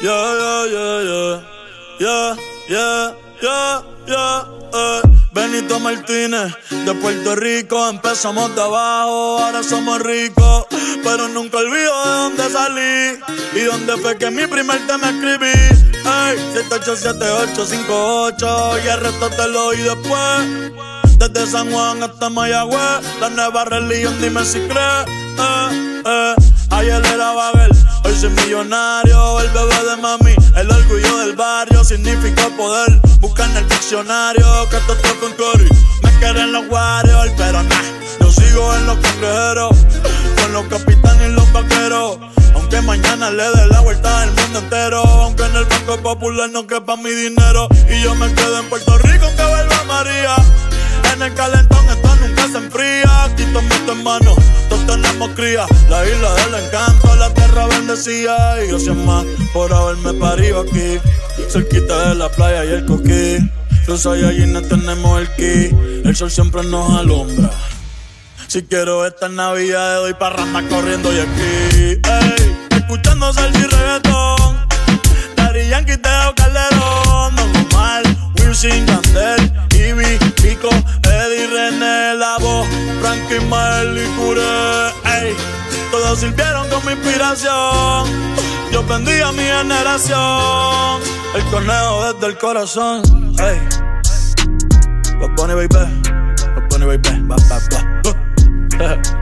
Yeah, yeah, yeah, yeah, yeah, yeah, yeah, yeah. Benito Martínez, de Puerto Rico, empezamos de abajo, ahora somos ricos. Pero nunca olvido de dónde salí y dónde fue que mi primer tema escribí. Ey, 787858 y el resto te lo doy después. Desde San Juan hasta Mayagüez, la nueva religión, dime si crees. Ayer era Babel, hoy soy millonario. El bebé de mami, el orgullo del barrio. Significa poder, busca en el diccionario. Que esto fue con Cory, me quieren los Warriors. Pero nah, yo sigo en los cangrejeros, con los capitanes y los vaqueros. Aunque mañana le dé la vuelta al mundo entero. Aunque en el Banco Popular no quepa mi dinero. Y yo me quedo en Puerto Rico aunque vuelva María. En el calentón esto nunca se enfría. Aquí todos mis hermanos, todos tenemos cría. La isla del encanto, la tierra bendecida. Y gracias más por haberme parido aquí, cerquita de la playa y el coquí. Los Saiyajines tenemos el ki. El sol siempre nos alumbra. Si quiero esta Navidad doy parranda corriendo y aquí. Ey, escuchando salsa y reggaetón. Daddy Yankee, Teo Calderón, Don Omar, Wisin, Yandel, Ivy, Pico, Eddie, René, La Voz, Frankie, Mael y Curé. Ey, todos sirvieron con mi inspiración. Yo bendiga a mi generación. El conejo desde el corazón. Ey, Bad Bunny, baby. Bad Bunny, baby. Ba, ba, ba.